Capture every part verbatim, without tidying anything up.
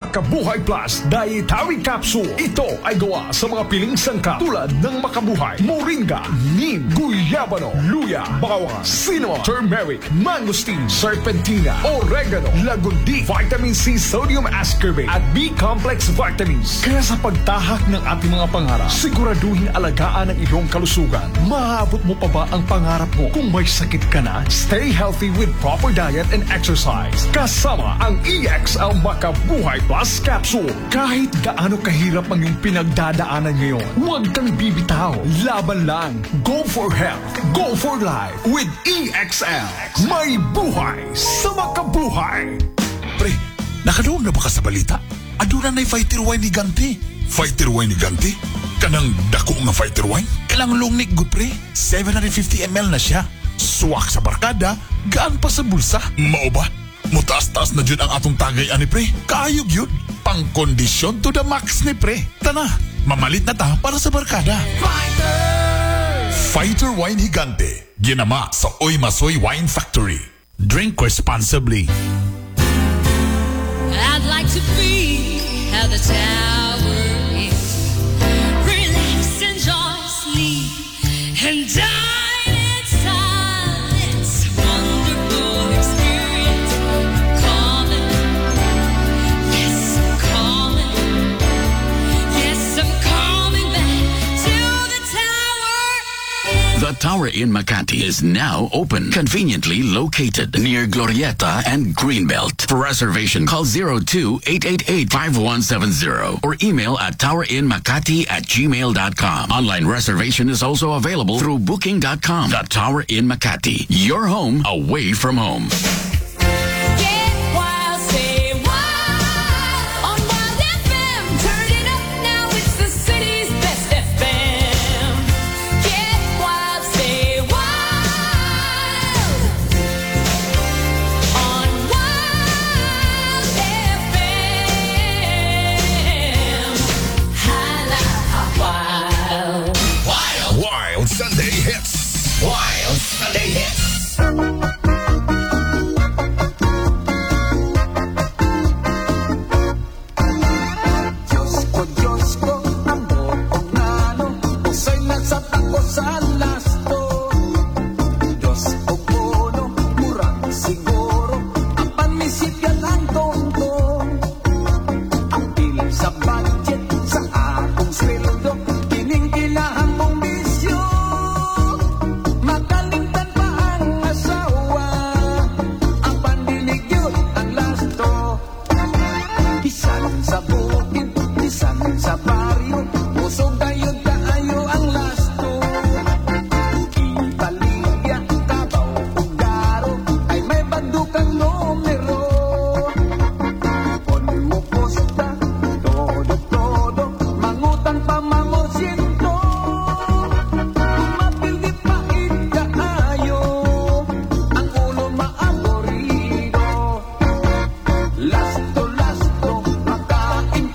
Makabuhay Plus Dietary Capsule. Ito ay gawa sa mga piling sangkap tulad ng makabuhay, moringa, neem, guyabano, luya, bawang, cinnamon, turmeric, mangosteen, serpentina, oregano, lagundi, vitamin C, sodium ascorbate at B-complex vitamins. Kaya sa pagtahak ng ating mga pangarap, siguraduhin alagaan ang iyong kalusugan. Maabot mo pa ba ang pangarap mo? Kung may sakit ka na, stay healthy with proper diet and exercise. Kasama ang E X L Makabuhay Plus Capsule. Kahit gaano kahirap ang iyong pinagdadaanan ngayon, huwag kang bibitaw. Laban lang. Go for health. Go for life with E X L. May buhay sa makabuhay. Pre, nakaduwag na ba ka sa balita? Aduna na'y fighter wine ni Ganti. Fighter wine ni Ganti? Kanang dako nga fighter wine? Kalang longnik good pre. seven hundred fifty milliliters na siya. Suwak sa barkada, gaan pa sa bulsa. Mao ba? Mutaas-taas na dyan ang atong tagay ani pre. Kaayog yun. Pang kondisyon to the max ni pre. Tana, mamalit na ta para sa barkada. Fighter! Fighter Wine Higante. Ginama sa Oy Masoy Wine Factory. Drink responsibly. I'd like to be at the tower is. Relax and just sleep and die in silence. Wonderful experience. Calling. Yes, I'm calling. Yes, I'm coming back to the tower. The Tower in Makati is now open, conveniently located near Glorieta and Greenbelt. For reservation, call zero two eight eight eight five one seven zero or email at towerinmakati at gmail dot com. Online reservation is also available through booking dot com. The Tower in Makati, your home away from home. Get wild, say wild on Wild F M. Turn it up now, it's the city's best F M. Get wild, say wild on Wild F M. Hala, wild. Wild. Wild Sunday Hits. Wild Sunday Hits. Diyos ko, Diyos ko, amo kong ano, usay na sa tako sa lasto. Diyos ko, bono, murang siguro, ang panisipyan ang tongtong. Ang piling sa budget, sa akong sweldo, kining-kinahan mong bisyo. Makalimtan pa ang asawa, ang pandinig yun ang lasto. Bisan sa bukid, bisan sa baryo, usog dayon kaayo ang lasto. Ibaligya, Tabaw, ug Garo, ay may bandukang numero. Pon mo posta, todo-todo, mangutang pa mamorsyento. Mapildi pa kaayo, ang ulo maaborido. Lasto, lasto, makain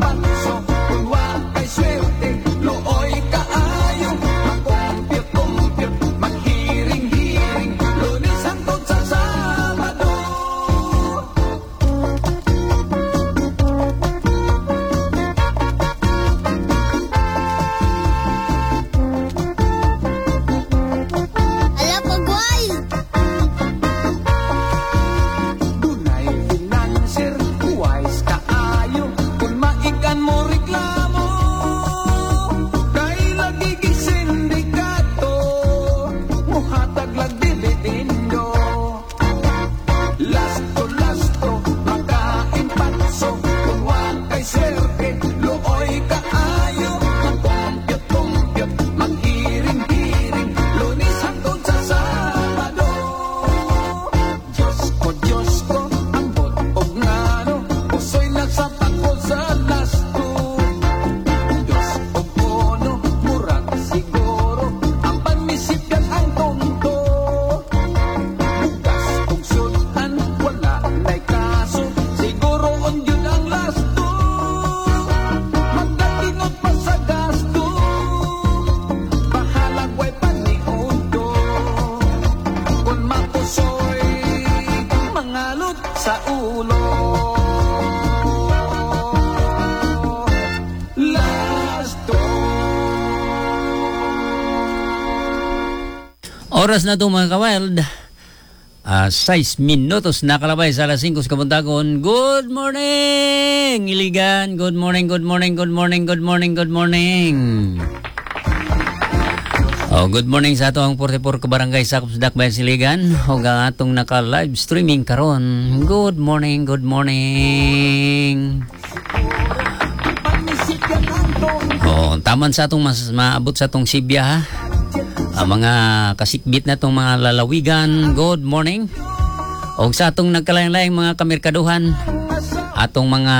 Oras na ito mga ka-wild. Uh, sais minutos nakalabay sa alas singko sa Kabuntagon. Good morning, Iligan. Good morning, good morning, good morning, good morning, good morning. Oh, good morning sa ato ang forty-four ka barangay sakop sa Dakbayan Siligan. O ga atong naka-live streaming karon. Good morning, good morning. Oh, taman sa atong mas maabot sa atong Sibya ha. Ang mga kasikbit na itong mga lalawigan, good morning. O sa atong nagkalaing-laing mga kamerkaduhan, atong mga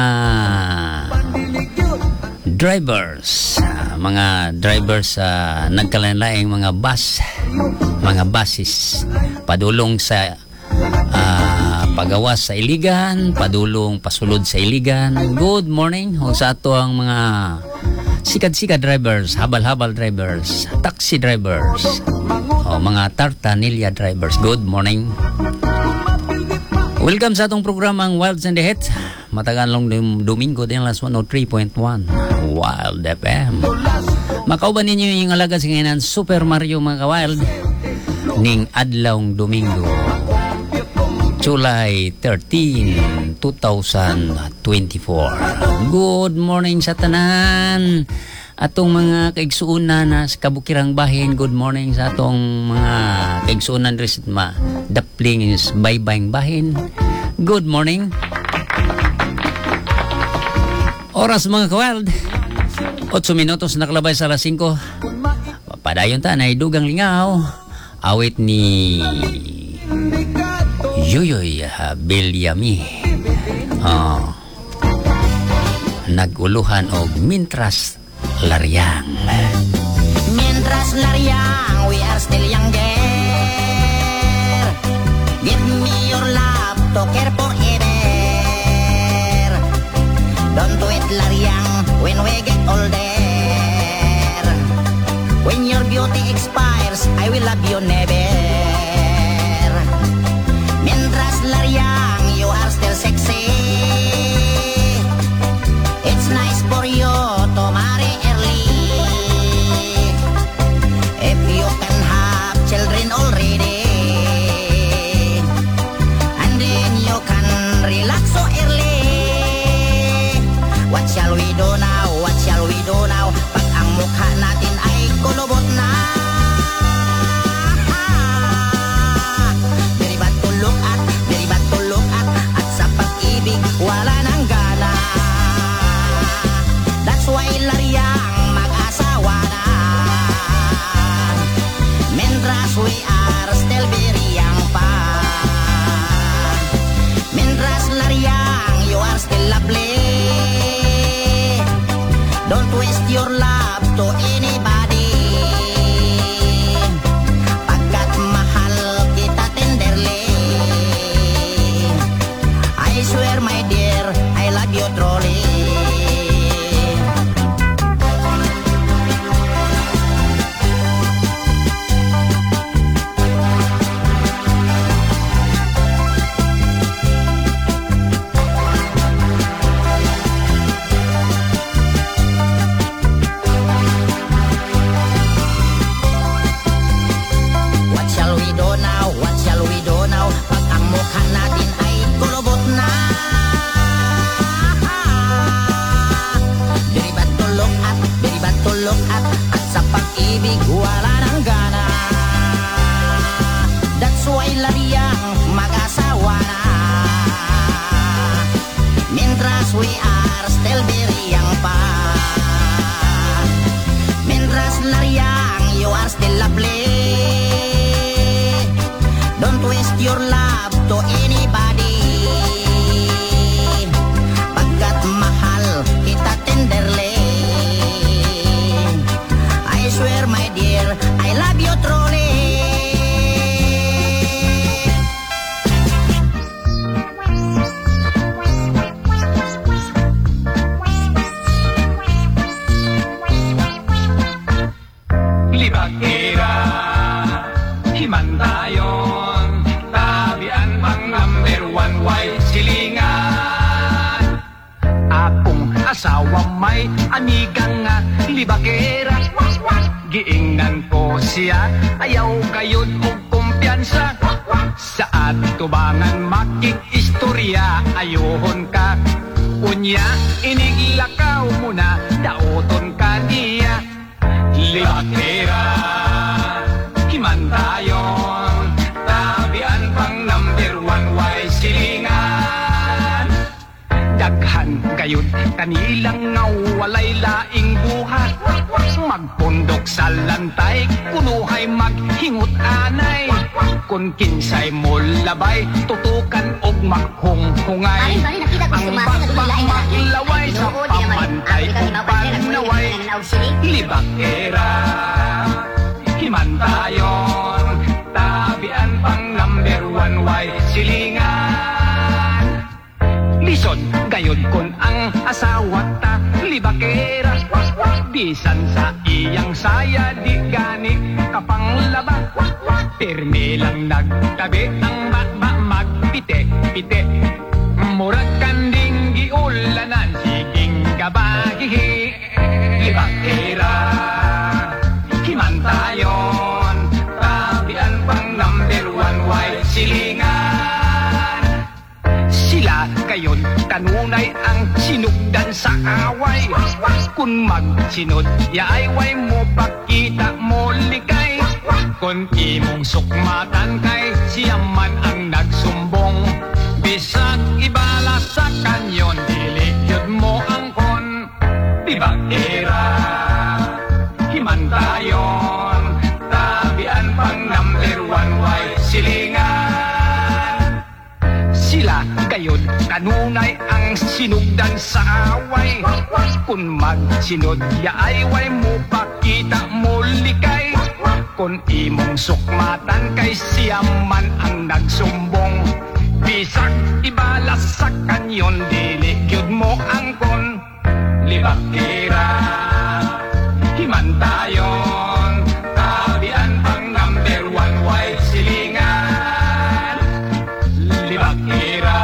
drivers, uh, mga drivers sa uh, nagkalaing-laing mga bus, mga buses, padulong sa uh, pagawas sa Iligan, padulong pasulod sa Iligan, good morning. O sa ato ang mga sikat-sikat drivers, habal-habal drivers, taxi drivers, o mga tartanilya drivers, good morning. Welcome sa atong programang Wilds and the Hits. Matagal long dum Domingo din last one oh three point one Wild F M. Makauban ninyo yung alaga sa ngayon Super Mario mga ka-wild ning adlawng Domingo July thirteenth, twenty twenty-four. Good morning sa tanan. Atong mga kaigsuunan na sa kabukirang bahin. Good morning sa atong mga kaigsuunan resit ma dapling is baybayng bahin. Good morning. Oras mga ka-wild. eight minutos nakalabay sa alas singko. Padayon ta na idugang lingaw. Awit ni Yuyoy uh, Bilyami uh, naguluhan og Mintras Laryang. Mientras Laryang, we are still younger. Give me your love to care forever. Don't do it Laryang when we get older. When your beauty expires, I will love you never. Mientras Laryang, you are still sexy. It's nice for you to marry early. If you can have children already, and then you can relax so early. What shall we do now? What shall we do now? Pag ang mukha natin ay kulubot na. Wala nang gana. That's why Laryang mag-asawa na. Mientras we are still very young pa. Mientras Laryang, you are still lovely. Don't waste your love to anybody. Pagkat mahal kita tenderly. I swear my dear, I love you truly. What shall we do now? What shall we do now? Pag ang mukha natin ay kulubot na. Very bad to look at, very bad to look at. At sa pag-ibig, wala nang gana. That's why Laryang mag-asawa na. Mientras we are still very young pa. Mientras Laryang, you are still lovely. Don't waste your love to anybody. Pagkat mahal kita tenderly. I swear my dear, I love you truly. Libag ira, himantayon, tabian pang number asawa may amigang nga libakera. Giingnan ko siya, ayaw gayud og kumpiyansa. Sa atubangan makikistorya, ayohon ka. Unya, iniglakaw mo na, daoton ka niya. Libakera, himantayon, tabian pang number one, way silingan. Daghan gayud kanilang nga walay laing buhat. Magpundok sa lantay, kunuhay maghingot anay. Kung kinsay mo labay, tutukan og maghunghungay. Ang bakbak maglaway sa pamantay ug panaway. Libakera, himantayon, tabian pang number one, way silingan. Lison gayud kon ang asawa ta libakera. Bisan sa iyang saya di gani kapanglaba. Pirmi lang nagtabi ang bakba magpite-pite. Murag kanding giulanan siging kabahihi. Libakera, himantayon, tabian pang number one, way silingan. Sila gayon kanunay ang sinugdan sa away. Kung magsinod, yaay way mo pakita mo likay. Kung imong sukmatan kay siya man ang nagsumbong. Bisag ibala sa kanyon, dili yun mo ang kon. Libakera, himantayon, tabian pang number one, way silingan. Sila gayon kanunay ang sinugdan sa away. Kung magsinod, yaay way mo pakita mo likay. Kung imong sukmatan kay siya man ang nagsumbong. Bisag ibalas sa kanyon, dili gyud mo angkon. Libakera, himantayon, tabian pang number one, way silingan. Libakera,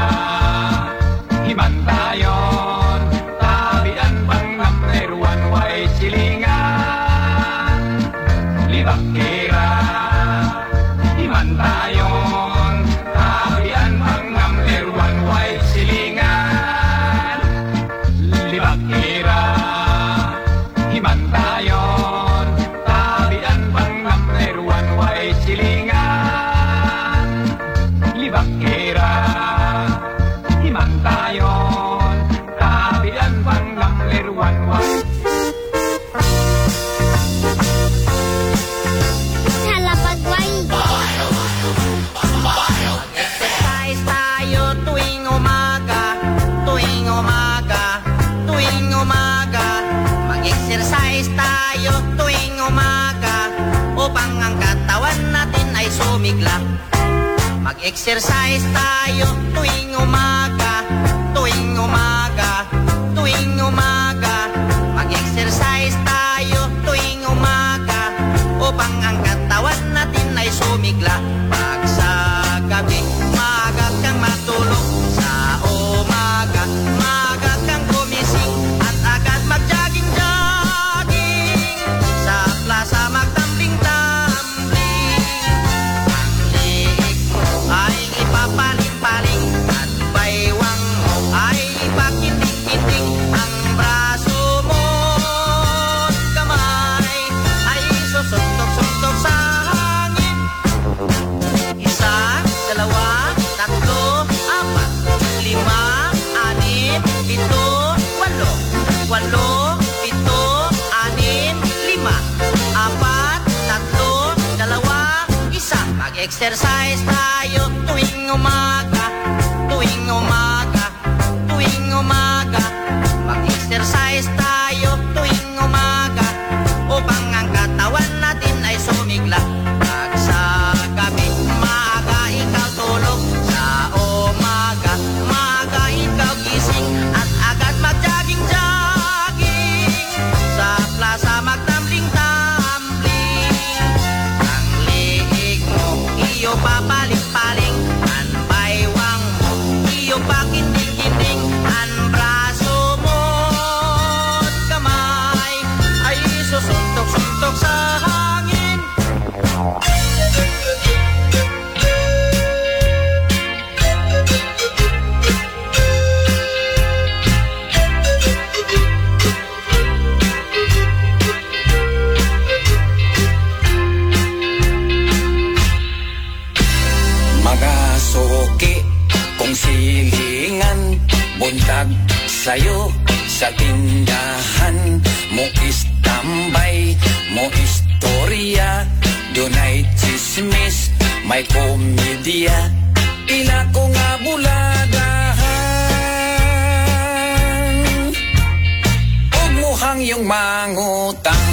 himantayon, tabian pang number one, way silingan. Libakera, himantayon, tabian pang number one, way silingan. Libakera, himantayon, tabian pang number one, way silingan. Libakera, himantayon, tabian pang number one, way. Exercise tayo tuwing umaga, tuwing umaga, tuwing umaga. Mag-exercise tayo tuwing umaga upang ang katawan natin ay sumigla. Mag-exercise tayo tuwing umaga, tuwing umaga, tuwing umaga. Mag-exercise tayo tuwing umaga upang ang katawan natin ay sumigla. Pag sa gabi, maaga kang matulog. Sa umaga, maaga kang gumising at agad mag-jogging-jogging. Sa plaza magtambling-tambling. Ang liig mo ay ipapaling-paling at baywang mo ay ipakiting-kiting. Ang braso mo kamay ay susuntok-suntok sa hangin. Isa, dalawa, tatlo, apat, lima, anim, pito, walo. Walo, pito, anim, lima, apat, tatlo, dalawa, isa. Mag-exercise tayo tuwing umaga, tuwing umaga, tuwing umaga. Mag-exercise tayo tuwing umaga upang ang katawan natin ay sumigla. Pag sa gabi, maaga ikaw tulog. Sa umaga, maaga ikaw gising at agad mag-jogging-jogging. Sa plaza magtambling-tambling. Ang liig mo, iyo papaling-paling. Ang baywang mo, iyo pakiting-kiting. Ang bra sa tindahan mo istambay, mo istorya, dunay chismis, may komedya, ila ko nga buladahan. Og muhang yung mangutang,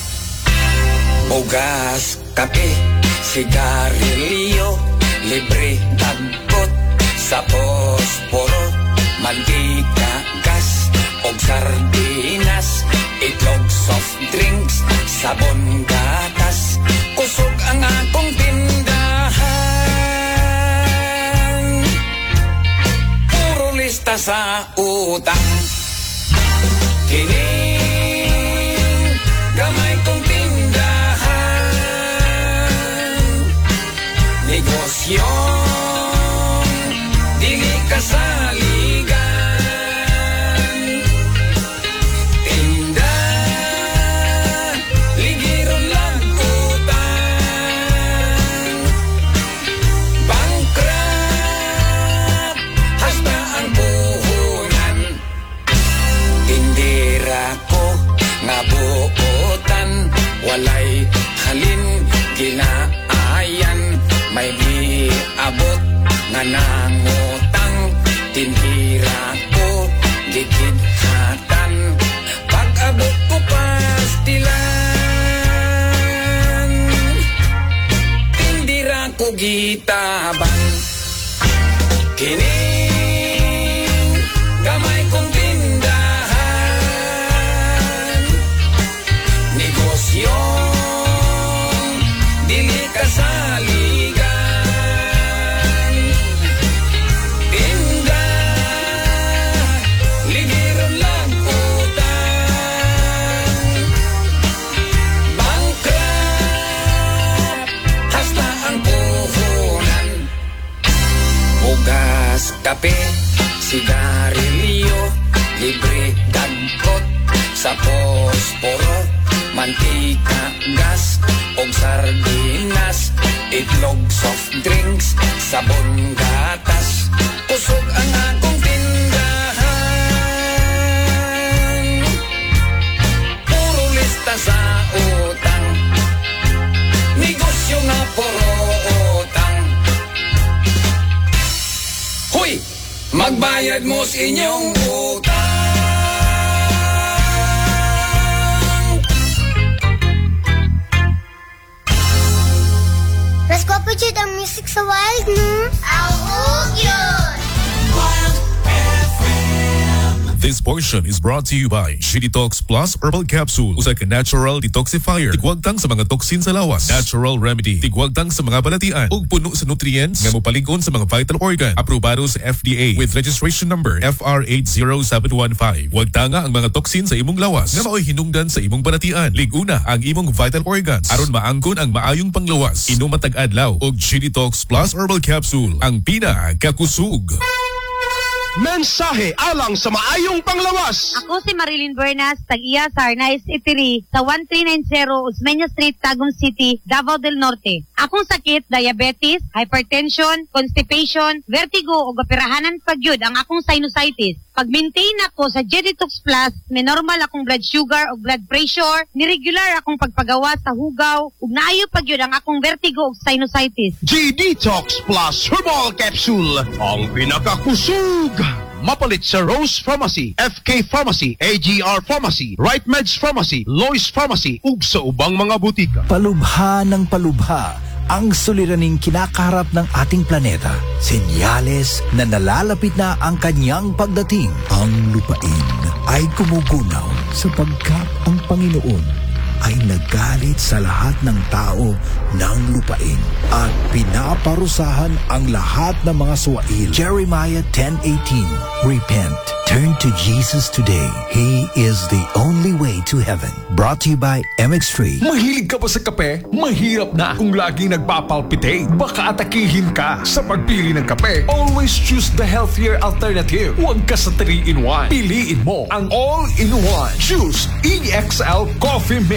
bugas, kape, sigarilyo, libre dagkot sa posporo, mantika, gas, og sardinas, itlog, soft drinks, sabon, gatas, kusog ang akong tindahan. Puro lista sa utang, kining gamay kong tindahan, negosyo dili kasaligan, tinda ligiron lang utang, bankrupt hasta ang puhunan, tindira ko nga buotan, walay halin ginaayan, may giabot nga nangutang, tinhira ko gigidhatan, pag-abot ko pastilan, tindira ko gitabang, kining gamay kong tindahan, negosyo dili kasaligan, tinda ligiron lang utang, bankrupt hasta ang puhunan, bugas, kape, sigarilyo, libre dagkot sa posporo, mantika, gas, og sardinas, itlog, soft drinks, sabon, gatas, kusog ang akong tindahan. Puro lista sa utang, negosyo nga puro utang. Hoy, magbayad mo sa inyong utang. Mas kapatid ang music sa wild, no? Ang yun! This portion is brought to you by Shitty Talks Plus Herbal Capsule. Usa ka natural detoxifier. Tigwagtang sa mga toxin sa lawas. Natural remedy. Tigwagtang sa mga balatian. Ug puno sa nutrients nga mopalig-on sa mga vital organ. Aprobado sa F D A with registration number F R eight zero seven one five. Wagtanga ang mga toxin sa imong lawas nga mao'y hinungdan sa imong balatian. Liguna ang imong vital organs aron maangkon ang maayong panglawas. Inom matag adlaw og Shitty Talks Plus Herbal Capsule. Ang pina kakusug. Mensahe alang sa maayong panglawas. Ako si Marilyn Bernas, tag-iya sa Arnaiz Eatery sa one three nine zero Osmeña Street, Tagum City, Davao del Norte. Akong sakit, diabetes, hypertension, constipation, vertigo o operahanan pagyud ang akong sinusitis. Pag-maintain ako sa G-Detox Plus, may normal akong blood sugar o blood pressure, niregular akong pagpagawa sa hugaw, ug naayo pagyud ang akong vertigo o sinusitis. G-Detox Plus Herbal Capsule, ang pinakakusug. Mapalit sa Rose Pharmacy, F K Pharmacy, A G R Pharmacy, Right Meds Pharmacy, Lois Pharmacy, ug sa ubang mga butika. Palubha ng palubha ang suliraning kinakaharap ng ating planeta. Senyales na nalalapit na ang kanyang pagdating. Ang lupain ay kumugunaw sapagkat ang Panginoon ay nagalit sa lahat ng tao ng lupain at pinaparusahan ang lahat ng mga suwail. Jeremiah ten eighteen. Repent. Turn to Jesus today. He is the only way to heaven. Brought to you by M X three. Mahilig ka ba sa kape? Mahirap na kung laging nagpapalpitate. Baka atakihin ka sa pagpili ng kape. Always choose the healthier alternative. Huwag ka sa three in one. Piliin mo ang all-in-one Choose E X L Coffee Mix.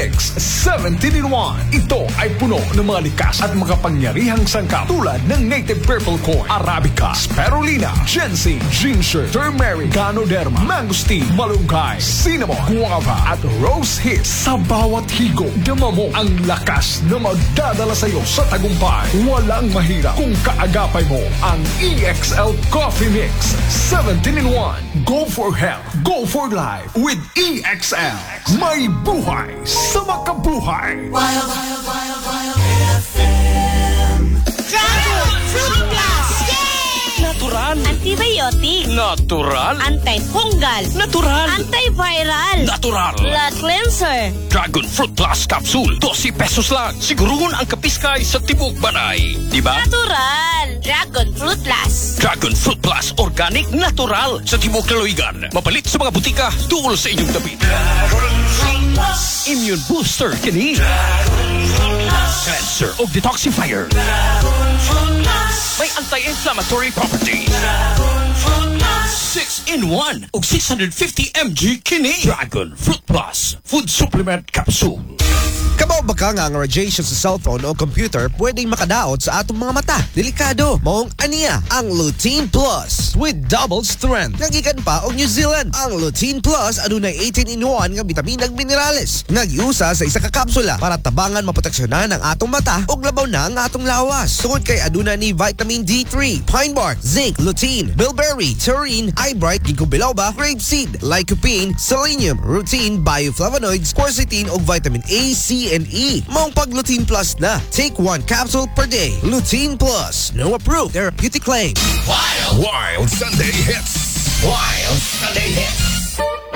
Mix seventeen in one. Ito ay puno ng mga likas at makapangyarihang sangkap tulad ng native purple corn, arabica, spirulina, ginseng, ginger, turmeric, ganoderma, mangosteen, malunggay, cinnamon, guava at rose hips. Sa bawat higo, dama mo ang lakas na magdadala sa iyo sa tagumpay. Walang mahirap kung kaagapay mo ang E X L Coffee Mix seventeen in one. Go for health, go for life with E X L. May buhay sa makabuhay. Wild, wild, wild, wild F M. Dragon Fruit Plus. Yay! Natural. Antibiotic. Natural. Antifungal. Natural. Antiviral. Natural. Blood cleanser. Dragon Fruit Plus Capsule. twelve pesos lang. Siguruhon ang kapiskay sa tibok banay. Diba? Natural. Dragon Fruit Plus. Dragon Fruit Plus Organic Natural sa tibok Laloigan. Mapalit sa mga butika tuol sa inyong tabi. Dragon Fruit Plus. Immune Booster kini. Dragon Fruit Plus. Cleanser o Detoxifier. Dragon Fruit Plus. May anti-inflammatory properties. Dragon Fruit Plus. six in one ug six hundred fifty milligrams kini. Dragon Fruit Plus Food Supplement Capsule. Kabaw ba ka nga ang radiation sa cellphone o computer pwedeng makadaot sa atong mga mata? Delikado. Maong aniya ang Lutein Plus with double strength. Nagikan pa og New Zealand. Ang Lutein Plus adunay eighteen in one nga bitamin ug minerales. Nagiusa sa isa ka kapsula para tabangan maproteksyonan ang atong mata ug labaw na ang atong lawas. Tungod kay aduna ni vitamin D three, pine bark, zinc, lutein, bilberry, taurine, eyebright, ginkgo biloba, grapeseed, lycopene, selenium, rutin, bioflavonoids, quercetin ug vitamin A, C, and E. Maong pag Lutein Plus na. Take one capsule per day. Lutein Plus. No approved therapeutic claim. Wild, Wild Sunday Hits. Wild Sunday Hits.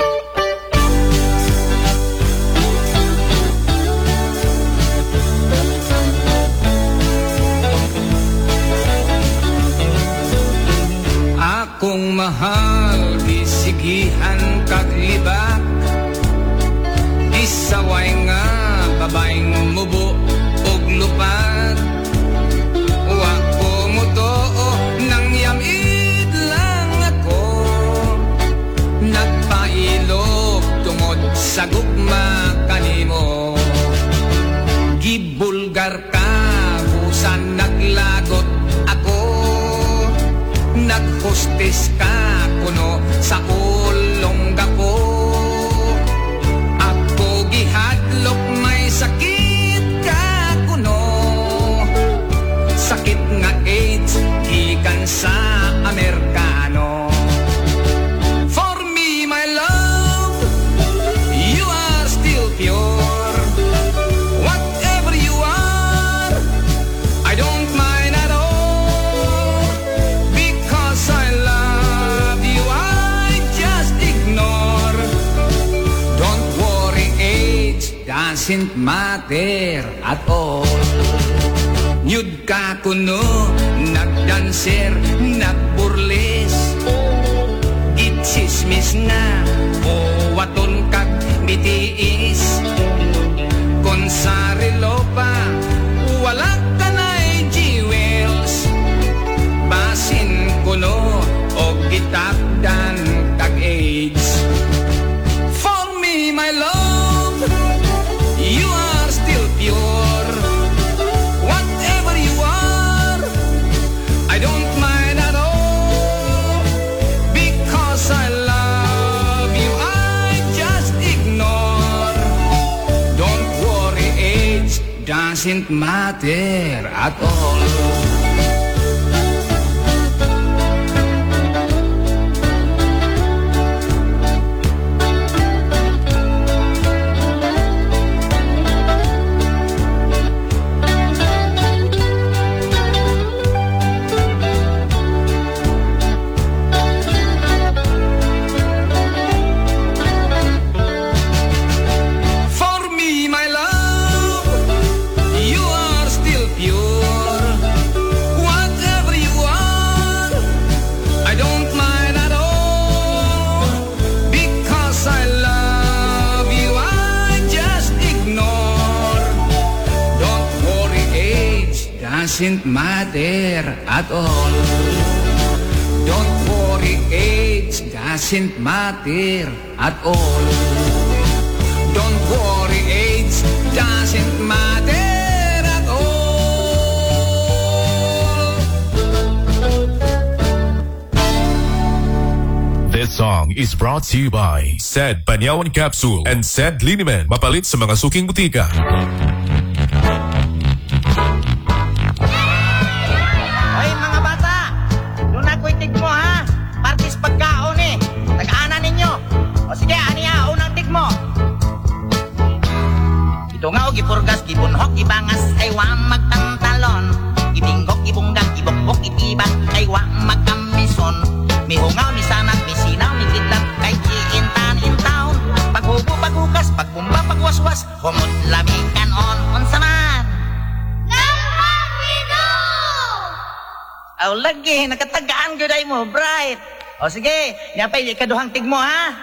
Akong mahal, bisigihan kaglibak. Isaway nga, babaeng mubo og lupad. Wa ko mo too, nang yamid lang ako. Nagpailog tungod sa gugma kanimo. Gibulgar ka, busan naglagot ako. Naghostes ka kuno sa ulong gapo. Ako gihadlok may sakit ka kuno. Sakit nga AIDS gikan sa Amerikano. For me my love, you are still pure. Whatever you are, I don't mind at all. Because I love you, I just ignore. Don't worry, age doesn't matter at all. Nyud ka kuno, nagdanser, nagburles. Gitsismis na, o waton kag bitiis. Kung sa relo pa, wala ka na'y jewels. Basin kuno, o gitakdan kag AIDS. For me, my love, you are still pure. Whatever you are, I don't mind at all. Because I love you, I just ignore. Don't worry, age doesn't matter at all. For me, my love, you are still pure. Whatever you are, I don't mind at all. Because I love you, I just ignore. Don't worry, age doesn't matter at all. Don't worry, age doesn't matter at all. Don't worry, age doesn't matter at all. This song is brought to you by Said Panyawan Capsule and Said Linimen. Mapalit sa mga suking butika. Hoy mga bata, doon ako'y tigmo ha. Partis pagkaon eh. Tag-ana ninyo. O sige, aniya, unang tigmo. Ito nga o gipurgas, gibunhok, gibangas, ay wang magtantalon. Gibinggok, gibunggang, gibokbok, itibak, ay wang magkamison. Mihungaw, misanag, misinaw, mikidlang, kay iintan in town. Paghubo, paghukas, pagbumba, pagwaswas, humot lamig kanon, unsa man. Aw lagi, nakatagaan gyud mo, bright. O sige, yapay ikaduhang tigmo ha.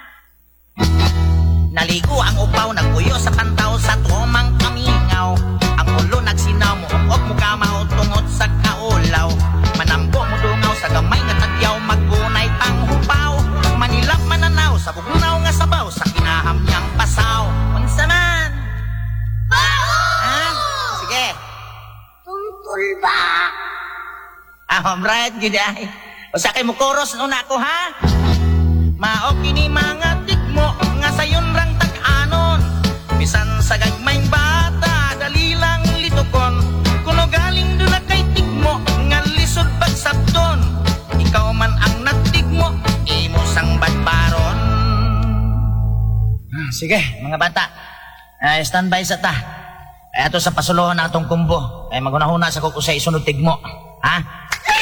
Naligo ang upaw, nagpuyo sa pantaw sa tumang kamingaw. Ang ulo nagsinaw mo, uk mo kamaw tungod sa kaulaw. Manambo mo dungaw sa gamay nga tagyaw, magunay pang hupaw. Manilap mananaw sa bugnaw nga sabaw, sa kinaham niyang pasaw. Unsa man? Ha? Sige. Tungtol ba? Ah, bright gid ay. O sa kay mo koros una ako ha. Mao kini mga tigmo nga sayon rang tag-anon. Bisan sa gagmayng bata, dali lang litukon. Kuno galing do na kay tigmo nga lisod pagsabton. Ikaw man ang nagtigmo, imo sang badbaron. Hmm, sige, mga bata. Uh, standby sa ta. Ay ato sa pasulohan na atong kumbo. Ay magunahuna sa kuko sa isunod tigmo. Ha?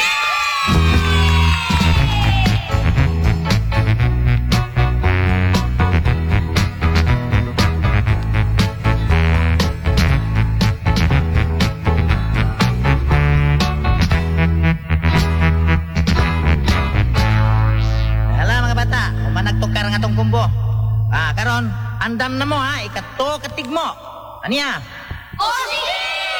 Ah, karon, andam na mo ha, ikato katigmo. Aniya? O sige!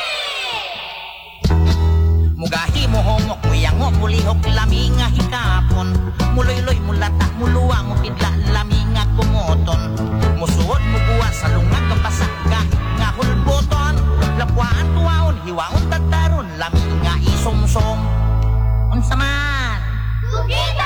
Mugahi mo homok, muyango, mulihok, laminga hikapon. Muloy-loy, mulata, muluwa, mupidla, laminga kumoton. Musuod, mubuwa, sa lungag, kapasak, kahit nga hulboton. Lapwaan, tuwaon, hiwaon, tagtaron, laminga isomsom. Unsa man? Sugita!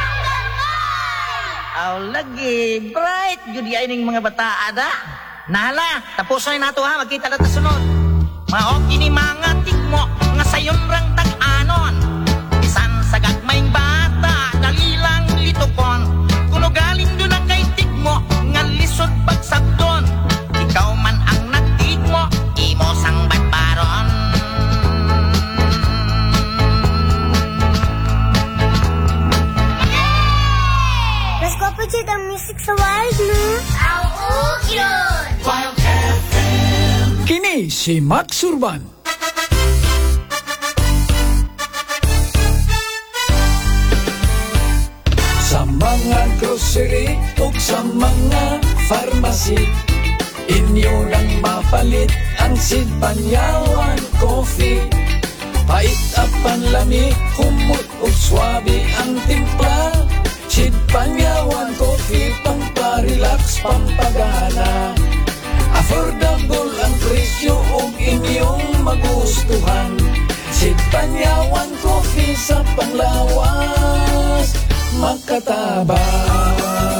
Aw lagi, bright gyud ining mga bata ada. Nala, tapos na nato ha, magkita na ta sunod. Mao kini mga tigmo nga sayon rang tag-anon. Bisan sa gagmayng bata, dali lang litukon. Kuno galing do na kay tigmo nga lisod pagsabton. Ikaw man ang nagtigmo, imo sang badbaron. Kapatid ang music sa wild, no? Ang ugyon! Wild F M. Kini si Max Urban. Sa mga grocery o sa mga pharmacy, inyo nang mapalit ang Sid Panyawan Coffee. Pait at panlami, humot o swabe ang timpla. Sid Panyawan Coffee, pamparelax, pampagana. Affordable ang presyo ug inyong magustuhan. Sid Panyawan Coffee sa panglawas, makatabang.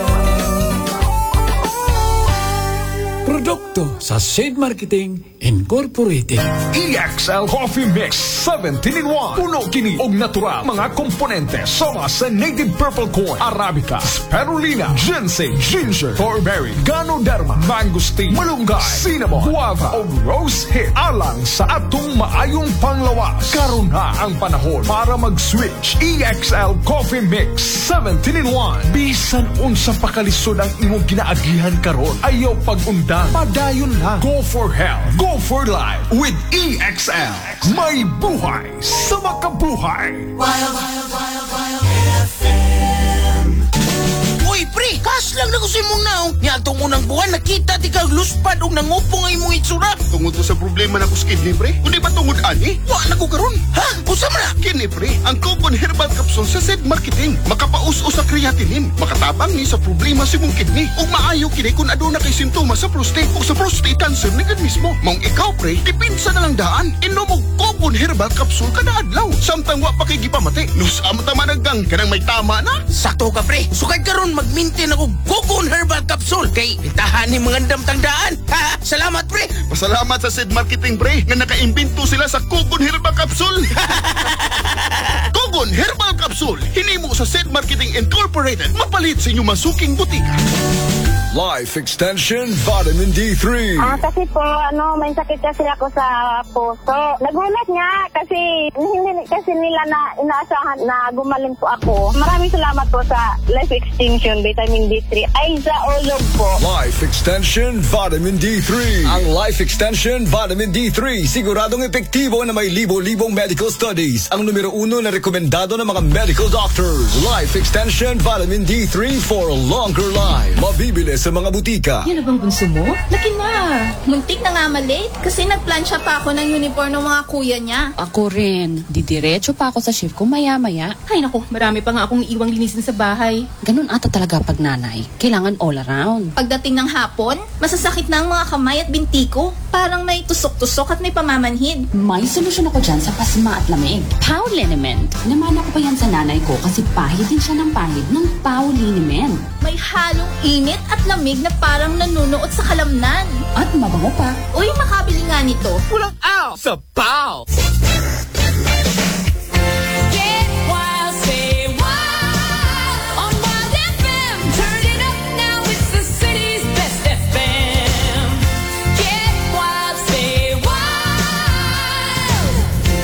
Produkto sa Sid Marketing Incorporated. E X L Coffee Mix seventeen in one. Puno kini og natural mga komponente sama sa native purple corn, arabica, spirulina, ginseng, ginger, turmeric, ganoderma, mangosteen, malunggay, cinnamon, guava og rose hip alang sa atong maayong panglawas. Karon na ang panahon para mag-switch. E X L Coffee Mix seventeen in one. Bisan unsa pa kalisod ang imong ginaagihan karon, ayaw pag-undang, padayon lang. Go for health, go for life with E X L. May buhay sa makabuhay. Wild, wild, wild, wild F M. Uy, pre! Gikas lang na ko sa imong naong. Nga itong unang buwan, nakita di kang luspad o nangupong ay mong itsura. Tungod to sa problema na ko sa kidney, pre. Kundi ba tungod ani? Wa na ko karon. Ha? Usa man na? Kini, pre. Ang Cogon Herbal Capsule sa Z Marketing. Makapaus-us sa creatinine. Makatabang ni sa problema sa imong kidney. O maayo kini kung aduna kay simptoma sa prostate o sa prostate cancer ni mismo. Mong ikaw, pre, dipinsa na lang daan. Inom og Cogon Herbal Capsule kada adlaw. Samtang wa pa kay gipamati. Nus amo tama naggang kanang may tama na. Sakto ka, pre. Sukad karon mag-maintain ako Cogon Herbal Capsule. Kay itahan ni mga damtangdaan. Ha? Salamat, pre. Pasalamat sa Z Marketing, pre, nga nakaimbento sila sa Cogon Herbal Capsule. Cogon Herbal Capsule. Hinimo sa Z Marketing Incorporated. Mapalit sa inyong masuking butika. Life Extension Vitamin D three. Ah, kasi po, ano, may sakit kasi ako sa puso. Nagulat niya kasi hindi kasi nila na inaasahan na gumaling po ako. Maraming salamat po sa Life Extension Vitamin D three. Ay, sa Olog po. Life Extension Vitamin D three. Ang Life Extension Vitamin D three siguradong epektibo na may libo-libong medical studies. Ang numero uno na rekomendado ng mga medical doctors. Life Extension Vitamin D three for a longer life. Mabibili sa mga butika. Yan na bang bunso mo? Laki na. Muntik na nga malate kasi nagplansya pa ako ng uniform ng mga kuya niya. Ako rin. Didiretso pa ako sa shift ko maya-maya. Ay naku, marami pa nga akong iiwang linisin sa bahay. Ganun ata talaga pag nanay. Kailangan all around. Pagdating ng hapon, masasakit na ang mga kamay at binti ko. Parang may tusok-tusok at may pamamanhid. May solusyon ako dyan sa pasma at lamig. Pau Liniment. Namana ko pa yan sa nanay ko kasi pahid din siya ng pahid ng Pau Liniment. May halong init at lamig na parang nanunuot sa kalamnan. At mabango pa. Uy, makabili nga nito. Pulang out sa Pau! Get wild, say wild on Wild F M. Turn it up now, it's the city's best F M. Get wild, say wild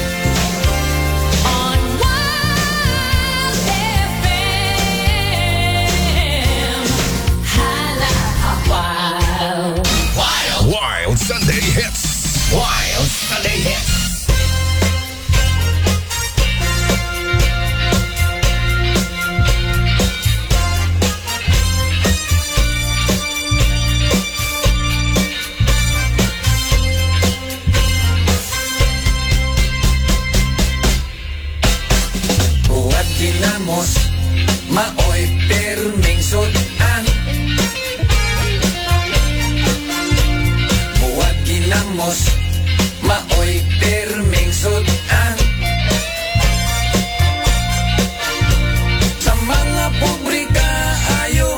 on Wild F M. Hala, wild. Wild. Wild Sunday Hits. Wild Sunday Hits. Buhat ginamos, maoy perming sudan. Buhat ginamos, maoy perming sudan. Sa mga pabrika ayo,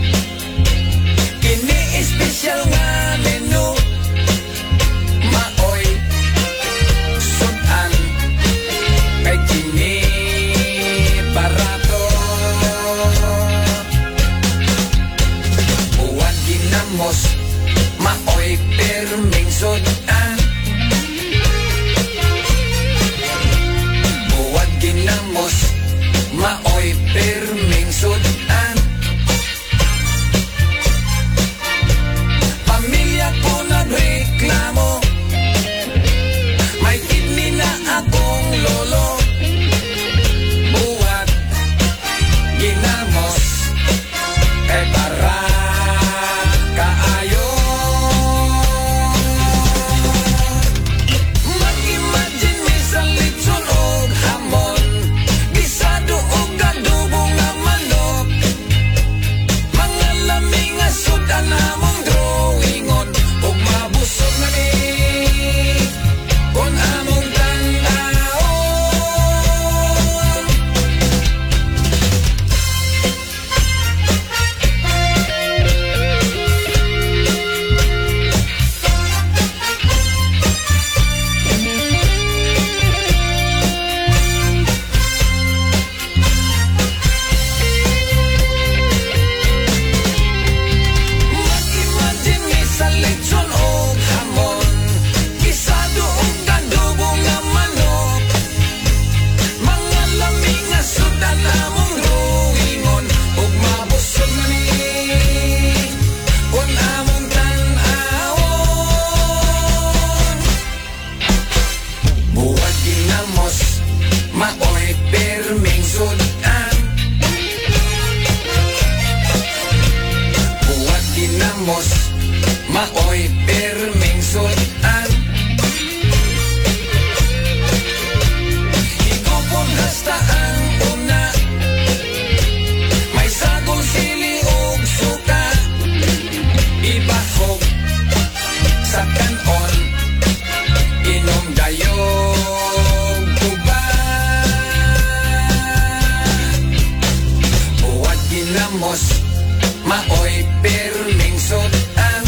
kini espesyal nga menu. Maoy sudan, kay kini barato. Buwan ginamos, maoy perming sudan. Buwan ginamos, maoy perming sudan. Pamilya ko nagreklamo, may kidney na akong lolo. Buwat ginamos, eh para kaayo. Mag-imagine may salitson og hamon, gisado og adobo nga manok. ginamos, maoy perming sudan. Higupon hasta ang una, may sagol sili og suka, ibahog sa kanon, inom dayog tuban. Buwag ginamos, maoy perming sudan.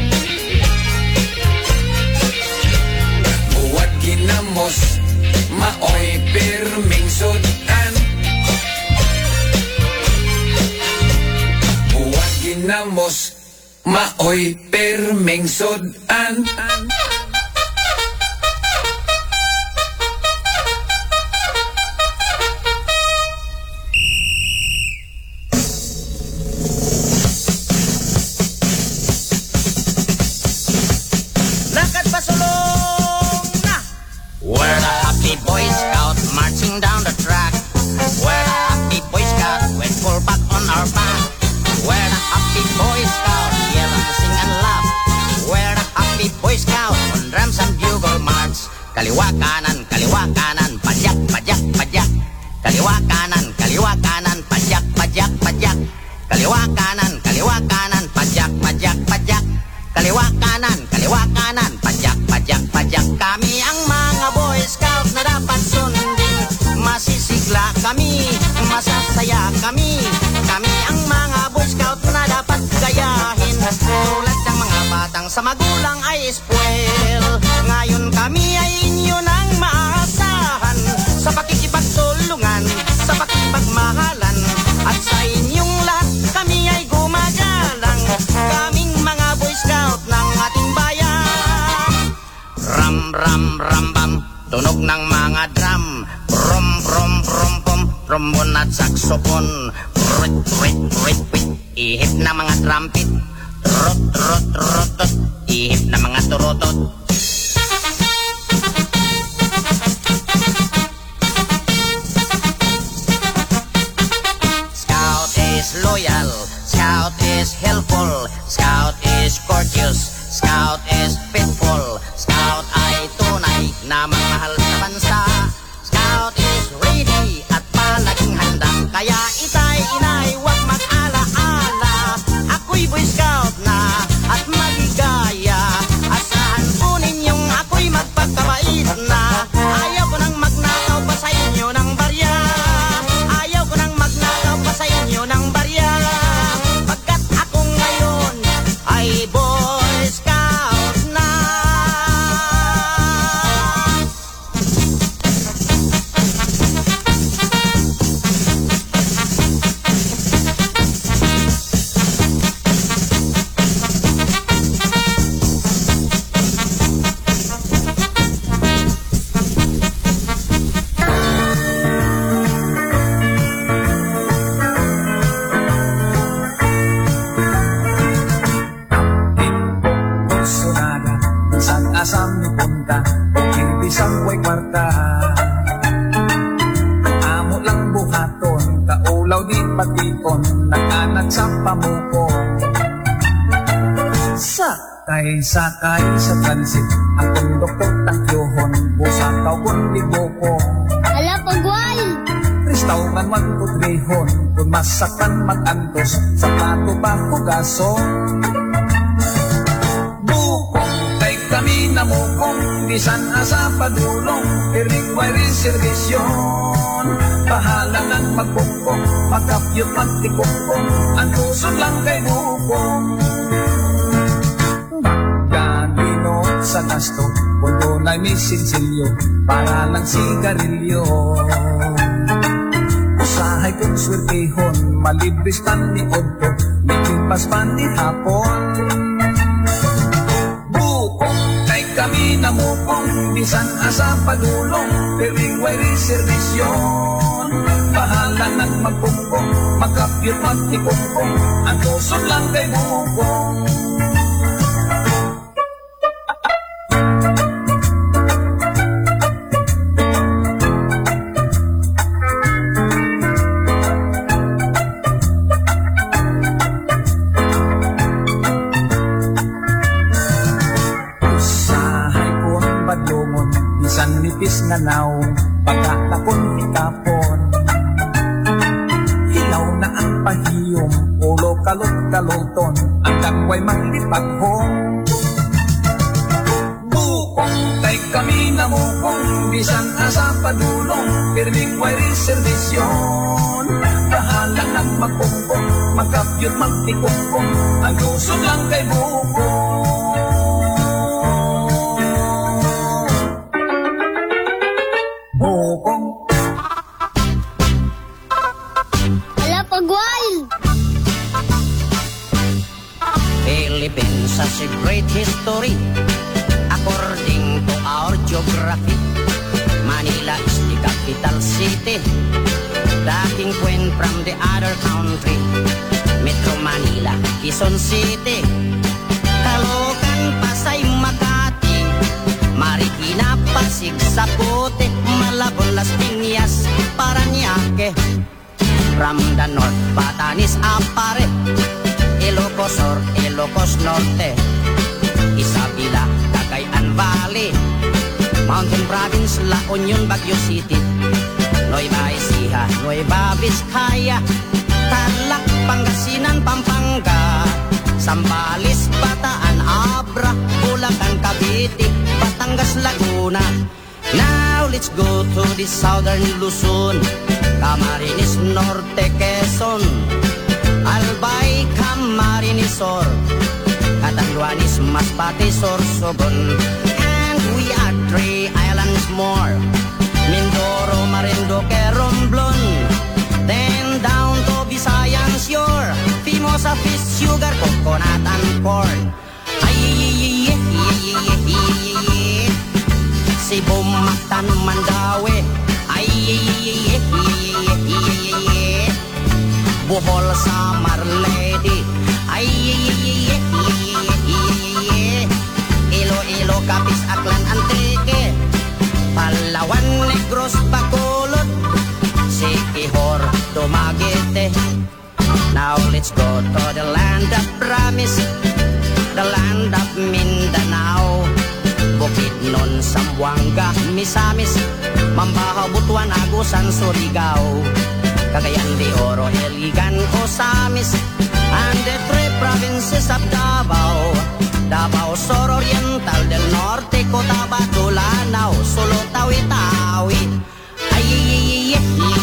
Buwag ginamos, maoy perming sudan. Buwag ginamos, maoy perming sudan. Lakad pasulong na! We're the happy Boy Scout marching down the track. We're the happy Boy Scout with full back on our back. We're the happy Boy Scout, yell and sing and laugh. We're the happy Boy Scout on drums and bugle march. Kaliwa kanan, kaliwa kanan, pajak, pajak, pajak. Kaliwa kanan, kaliwa kanan, pajak, pajak, pajak. Kaliwa kanan, kaliwa kanan, pajak, pajak, pajak. Kaliwa kanan, kaliwa kanan, pajak, pajak, pajak. Kami ang mga Boy Scout na dapat sundin. Masisigla kami, masasaya kami. Kami ang mga Boy Scout na dapat gayahin. Tulad ng mga batang sa magulang ay spoil. Ngayon kami ay inyo nang maasahan. Sa pakikipagtulungan, sa pakipagmahalan. At sa inyong lahat kami ay gumagalang. Kaming mga Boy Scout ng ating bayan. Ram, ram, ram, bam, tunog ng mga drum. Brum, brum, brum, bum, trombon at saxophone. Rit, rit, rit, rit, ihip na mga trumpet. Trot, trot, trot, trot, ihip na mga turotot. Scout is loyal, Scout is helpful, Scout is courteous, Scout is faithful, Scout ay tunay na mahal sa bansa. Scout is ready at palaging handa, kaya itay inay wag mag-ala-ala. Ako'y Boy Scout na at maligaya, asahan po ninyong ako'y magpagkabait na. Ayaw ko nang magnakaw pa sa inyo ng barya, ayaw ko nang magnakaw pa sa inyo ng barya. Pagkat ako ngayon ay Boy Scout na. Sonada, saan asang punta, kilbisang way kwarta. Amo lang buhaton, kaulaw di patipon, nag-anak sa pamuko. Sakay, sakay sa transit, akong doktor takyohon, busakaw kundi boko. Ala, pagwal! Kristaw man magputrihon, kung masakan mag-antos, sa plato pa hugason. Kay kami namukong, bisan asa padulong, iring way reservasyon. Pahala ng magbukong, makapyot magtikukong, ang tusod lang kay bukong. Gagino sa gasto, pundo na may sinsilyo, para lang sigarilyo. Usahay kong swertehon, malibris tan ni Odto, may kimpas pan ni hapon. Kami namukong, bisan asa padulong, piring way reservasyon. Bahala ng magpungkong, makapyot magtikungkong, ang tusod lang kay bukong. nanaw, baka lakon pitapon. Hilaw na ang pahiyom, ulo kalot-kaloton, ang dagway manglipaghong. Bukong tay kami na mukong, bisan asa padulong, pirming way reservation. Bahala nang magpungpong, magkapyot magtikungkong, ang gusto lang kay bukong. Bukong. Ala, pag-wild! Philippines has a great history according to our geography. Manila is the capital city, dating queen from the other country. Metro Manila, Quezon City, Caloocan, Pasay, Makati, Marikina, Pasig, Sapote, Malabon, Las Piñas, Parañaque. From the north, Batanes, Apare, Ilocos Sur, Ilocos Norte, Isabela, Cagayan Valley, Mountain Province, La Union, Baguio City, Nueva Ecija, Nueva Vizcaya, Tarlac, Pangasinan, Pampanga, Zambales, Bataan, Abra, Bulacan, Cavite, Batangas, Laguna. Now let's go to the southern Luzon, Camarines Norte, Quezon, Albay, Camarines Sur, Catanduanes, Masbate, Sorsogon, and we are three islands more, Mindoro, Marinduque, Romblon, then down to Visayan Shore, Fimosa, fish, sugar, coconut, and corn. Ay, Cebu, Mactan, Mandaue, ay, Bohol, Samar, Leyte, ay, Iloilo, Capiz, Aklan, Antique, Palawan, Negros, Bacolod, Siquijor, Dumaguete. Now let's go to the land of promise, the land of Mindanao, Bukidnon, Zamboanga, Misamis, Mambahaw, Butuan, Agusan, Surigao, Cagayan de Oro, Iligan, Osamis, and the three provinces of Davao, Davao Sur Oriental, del Norte, Cotabato, Lanao, Solo, Tawi-Tawi. Ay,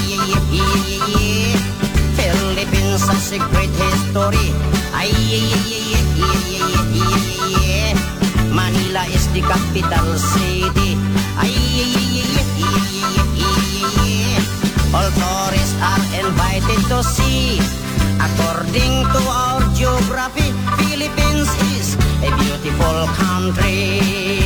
Philippines has a great history. Ay, Manila is the capital city. Ay, all tourists are invited to see. According to our geography, Philippines is a beautiful country.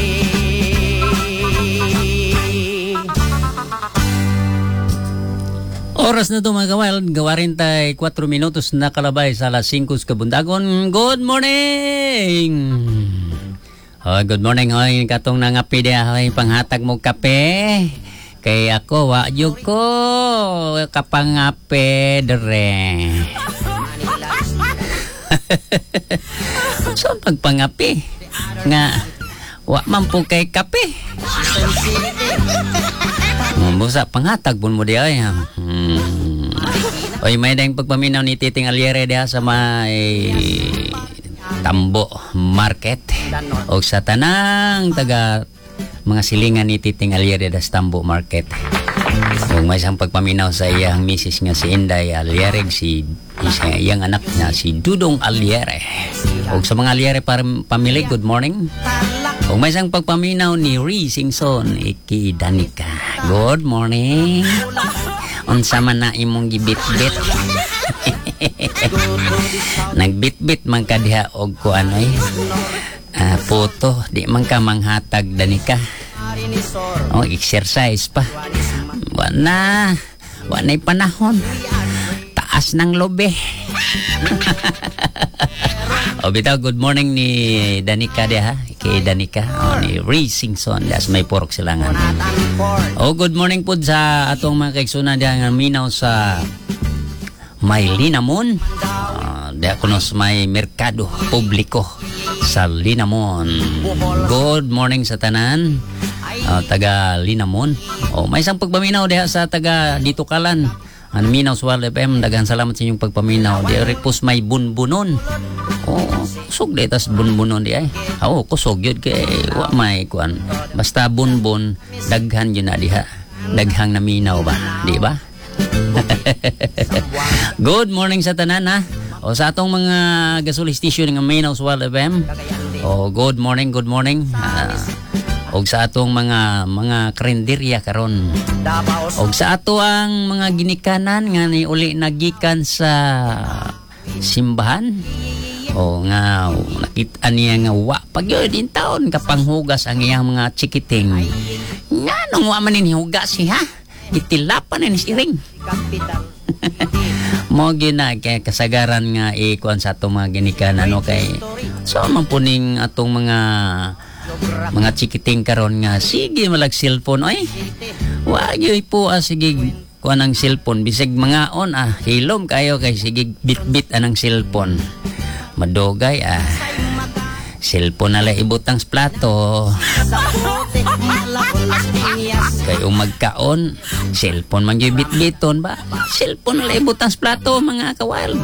Oras na ito mga kawild, gawarin tayo four minutos na kalabay sa alas five kabundagon. Good morning! Oh, good morning, hoy. Katong nangapi dia, hoy. Panghatag mo kape. Kay ako, wa'yo ko. Kapangape, dere. So, pagpangapi. Nga, wa man po kay kape. Musa, panghatag po mo dia, hoy. Hmm. Hoy, may dahing pagpaminaw ni Titing Aliere dia sa may Tambo Market o sa tanang taga mga silingan ni Titing Aliere das Tambo Market. Kung may isang pagpaminaw sa iyang misis nga si Inday Aliere, si isa iyang anak na si Dudong Aliere. O sa mga Aliere para pamilya, good morning. Kung may isang pagpaminaw ni Ree Singson, iki Danica, good morning. Unsa man na imong gibit-bit. Nagbit-bit man ka diha og kuan ay uh, photo di man ka manghatag Danica. Oh, exercise pa. Wala wala panahon. Taas ng lobe. O bitaw, good morning ni Danica diha, kay Danica, oh, ni Ree Singson, das may porok silangan. O good morning po sa atong mga kaigsunan diha nga minaw sa may Linamon, uh, diha kuno sa may merkado publiko sa Linamon. Good morning sa tanan. uh, taga Linamon. O may isang pagpaminaw diha sa taga dito Kalan. Ang Minaw sa Wild F M, daghang salamat sa inyong pagpaminaw. Di repos may bunbunon. Oh, kusog di tas bunbunon di ay. Oo, kusog yun kay wa may kuan. Basta bunbun, daghan yun na diha. Daghang naminaw ba, di ba? Good morning sa tanan ha. O sa atong mga gasoline station ng Minaw sa Wild F M. O good morning, good morning. Uh, og sa atong mga mga karinderya karon. Og sa ato ang mga ginikanan nga ni uli nagikan sa simbahan. O nga nakita niya nga wa pagyod din taon kapanghugas ang iyang mga chikiting. Nga nung wa man ni hugas siya. Gitilapan ni siring. Mo gina kay kasagaran nga ikuan sa atong mga ginikanan no kay so man puning atong mga mga chikiting karon nga sige malag cellphone ay wa gyud po ah, sige kuan ang cellphone bisig mangaon ah hilom kayo kay sige bit-bit anang cellphone madogay ah cellphone na lang ibutang sa plato kay umagkaon cellphone man gyud bit-biton ba cellphone na lang ibutang sa plato mga kawild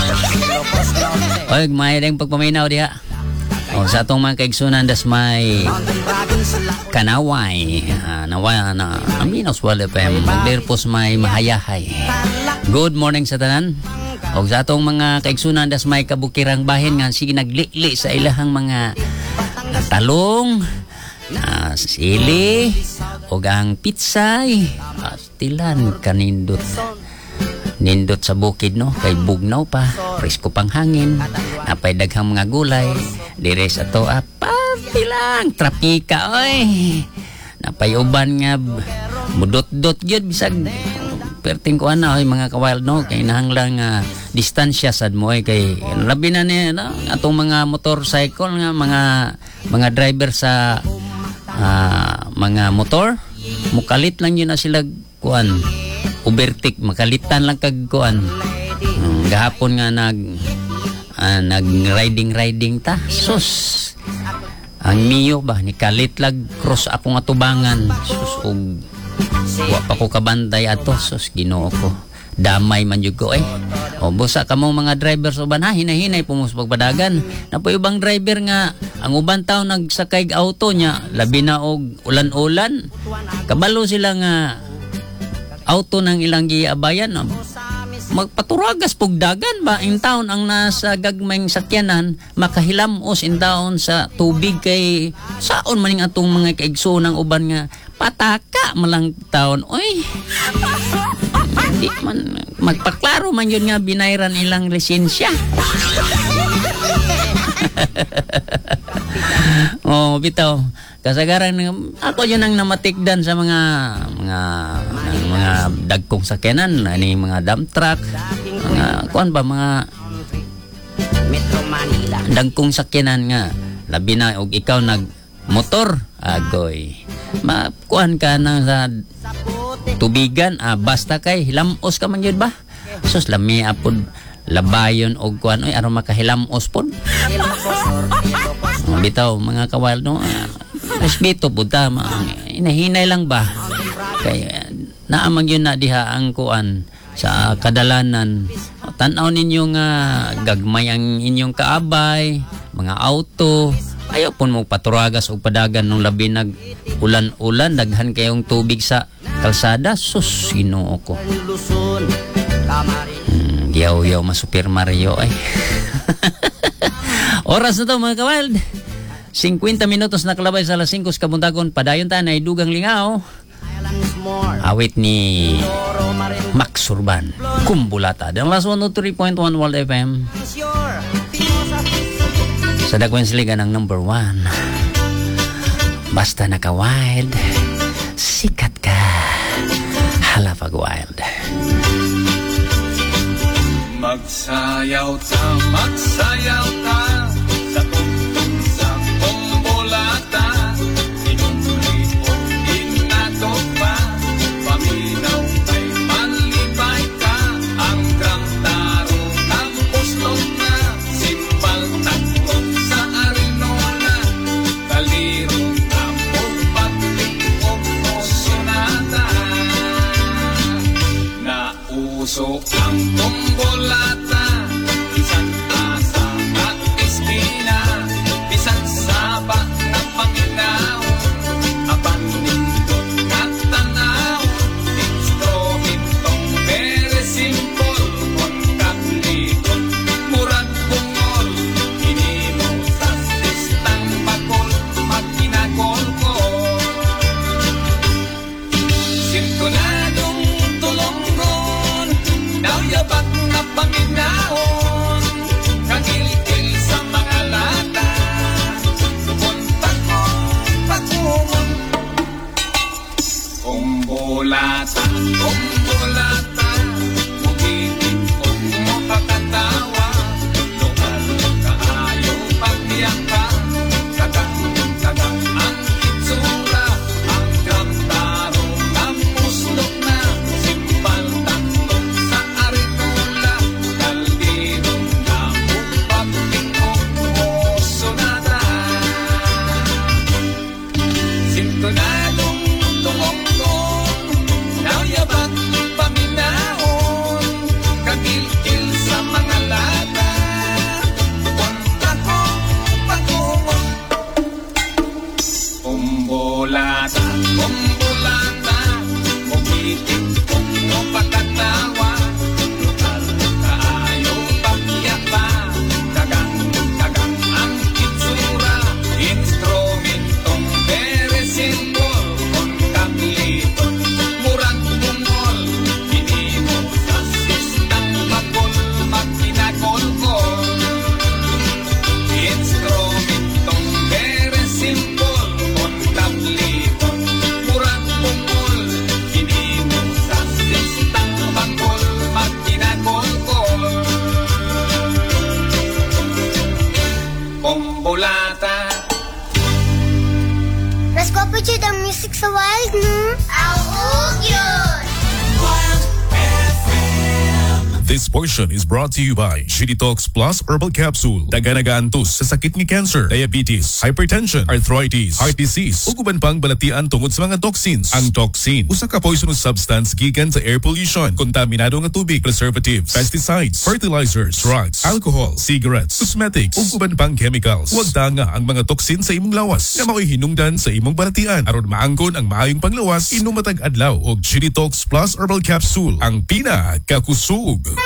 oy may ding pagpaminaw diha. O sa atong mga kaigsunan das may kanaway uh, naway na Minaw sa Wild F M magderpos may mahayahay. Good morning sa tanan. O sa atong mga kaigsunan das may kabukirang bahin nga sige naglili sa ilahang mga talong na sili o ang pitsay tilan kanindot nindot sa bukid no kay bugnaw pa presko pang hangin napay daghang mga gulay dire sa to apa bilang trapika oy napay uban nga mudot-dot gyud bisag perting ko ana oy mga kawild no kay nahanglang uh, distansya sad mo oy kay labi na ni no? Atong mga motorcycle nga mga mga driver sa uh, mga motor mukalit lang yun na sila kuan overtake makalitan lang kag kuan um, gahapon nga nag uh, nag riding riding ta sus ang miyo ba ni kalit lag cross akong atubangan sus og wa pa ko kabantay ato sus Ginoo ko damay man jud ko eh o busa kamo mga driver sa uban ha hinahinay pumus pagpadagan napoy ubang driver nga ang uban taw nagsakay auto nya labi na og ulan-ulan kabalo sila nga auto ng ilang giabayan magpaturagas pug dagan ba in town ang nasa gagmayng sakyanan makahilamos in town sa tubig kay saon maning atong mga kaigsoon ng uban nga pataka malang taon oy hindi man magpaklaro man yun nga binayran ilang lisensya. Oh bitaw kasagaran ako yun ang namatikdan sa mga mga mga dagkong sakyanan ani mga dump truck mga kuan ba mga Metro Manila dagkong sakyanan nga labi na og ikaw nag motor agoy makuan ka na sa tubigan ah, basta kay hilamos ka man yun ba sus lami apod labayon og kuan oy aron makahilamos pod bitaw mga kawild no respeto pud ta inahinay lang ba kay naamang yun na diha ang kuan sa kadalanan tan-aw ninyo nga gagmay ang inyong kaabay mga auto ayaw pun mo paturagas og padagan nung labi nag ulan-ulan daghan kayong tubig sa kalsada sus Ginoo ko hmm, yaw-yaw ma Super Mario ay oras na to mga kawild fifty minutos nakalabay sa alas five kabuntagon padayon ta na dugang lingaw awit ni Max Urban Kumbulata dan last one oh three point one Wild F M sa dagwan siligan ng number one basta naka wild sikat ka hala pag wild magsayaw ta magsayaw ta sa tungtong sa Kumbulata inumli o inato pa paminaw kay manlibay ka ang gram taro tapos na simbal takot sa Arinona kaliro na po pati bulata. Presko po dyan ang music sa wild, no? Au, yun! This portion is brought to you by G D Talks Plus Herbal Capsule. Daganagantos sa sakit ni cancer, diabetes, hypertension, arthritis, heart disease, ug uban pang balatian tungod sa mga toxins. Ang toxin, usa ka poisonous substance gikan sa air pollution, kontaminado nga tubig, preservatives, pesticides, fertilizers, drugs, alcohol, cigarettes, cosmetics, ug uban pang chemicals. Huwag tanga ang mga toxin sa imong lawas nga mao'y hinungdan sa imong balatian aron maangkon ang maayong panglawas. Inom matag adlaw og G D Talks Plus Herbal Capsule, ang pinakakusog.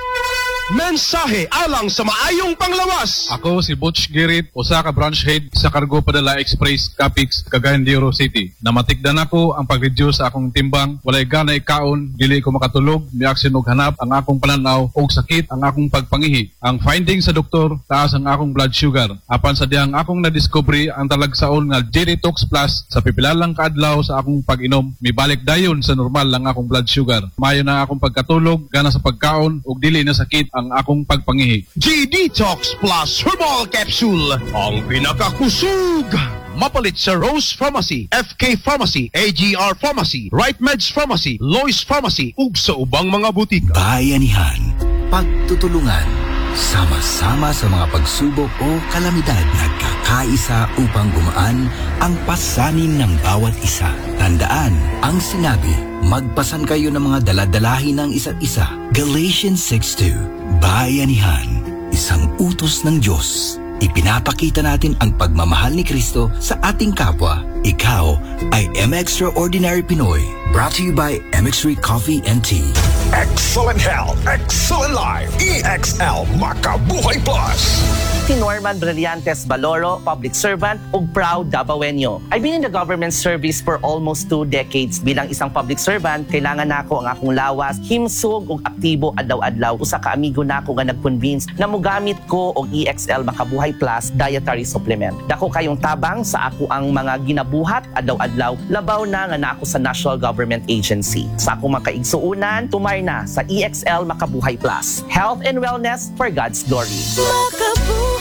Mensahe alang sa maayong panglawas. Ako si Butch Girit, usa ka branch head sa Cargo Padala Express Capix, Cagayan de Oro City. Namatikdan ako ang pag-reduce sa akong timbang, walay gana ikaon, dili ko makatulog, miaksin og hanap ang akong pananaw og sakit ang akong pagpangihi. Ang finding sa doktor, taas ang akong blood sugar. Apan sa diyang akong nadiscovery ang talagsaon nga G D Tox Plus sa pipilalang kaadlaw sa akong pag-inom, mibalik dayon sa normal lang akong blood sugar. Mayo na akong pagkatulog, gana sa pagkaon ug dili na sakit ang akong pagpangihi. G D Tox Plus Herbal Capsule, ang pinakakusog. Mapalit sa Rose Pharmacy, F K Pharmacy, A G R Pharmacy, Right Meds Pharmacy, Lois Pharmacy, ug sa ubang mga butika. Bayanihan, pagtutulungan, sama-sama sa mga pagsubok o kalamidad, nagkakaisa upang gumaan ang pasanin ng bawat isa. Tandaan ang sinabi, magpasan kayo ng mga daladalahin ng isa't isa. Galatians six two. Bayanihan, isang utos ng Diyos. Ipinapakita natin ang pagmamahal ni Kristo sa ating kapwa. Ikaw ay M Extraordinary Pinoy. Brought to you by M X three Coffee and Tea. Excellent health, excellent life. E X L Makabuhay Plus. Si Norman Brillantes Baloro, public servant ug proud Davaoenyo. I've been in the government service for almost two decades. Bilang isang public servant, kailangan nako ang akong lawas, himsog ug aktibo adlaw-adlaw. Usa ka amigo nako nga nag-convince na mogamit ko og E X L Makabuhay Plus dietary supplement. Dako kayong tabang sa ako ang mga ginabuhat adlaw-adlaw, labaw na nga nako sa National Government Agency. Sa akong makaigsuunan, tumay na sa E X L Makabuhay Plus. Health and wellness for God's glory. Makabuhay.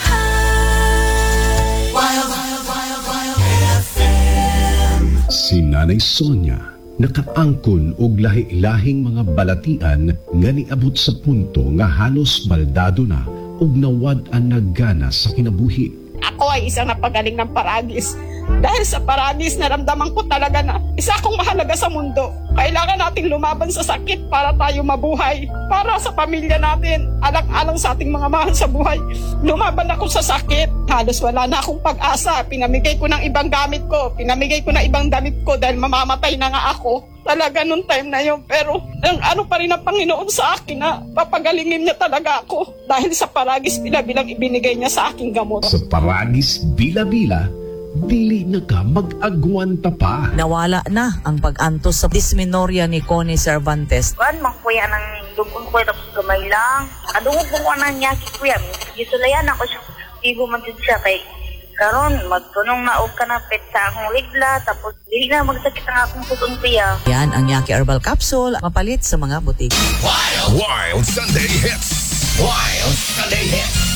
Wild, wild, wild, wild F M. Si Nanay Sonia nakaangkon og lahi-lahing mga balatian nga niabot sa punto nga halos baldado na ug nawad-an naggana sa kinabuhi. Ako ay isang napagaling ng paragis. Dahil sa paragis, naramdaman ko talaga na isa akong mahalaga sa mundo. Kailangan nating lumaban sa sakit para tayo mabuhay. Para sa pamilya natin, alang-alang sa ating mga mahal sa buhay. Lumaban ako sa sakit. Halos wala na akong pag-asa. Pinamigay ko ng ibang gamit ko. Pinamigay ko ng ibang damit ko dahil mamamatay na nga ako. Talaga nung time na yun. Pero ang ano pa rin ang Panginoon sa akin na papagalingin niya talaga ako. Dahil sa paragis bila-bilang ibinigay niya sa aking gamot. Sa paragis bila-bila, dili na ka mag-agwanta pa. Nawala na ang pag-antos sa dysmenorrhea ni Connie Cervantes. Kuan, makuya ng dugon ko tapos gamay lang. Adungog ko na niya, kuya. Gisulayan ako siya. Igo man siya kay karon magtunong na og kanapit sa akong ligla tapos dili na magsakit ang akong puson kuya. Yan ang Yaki Herbal Capsule, mapalit sa mga butik. Wild, Wild Sunday Hits. Wild Sunday Hits.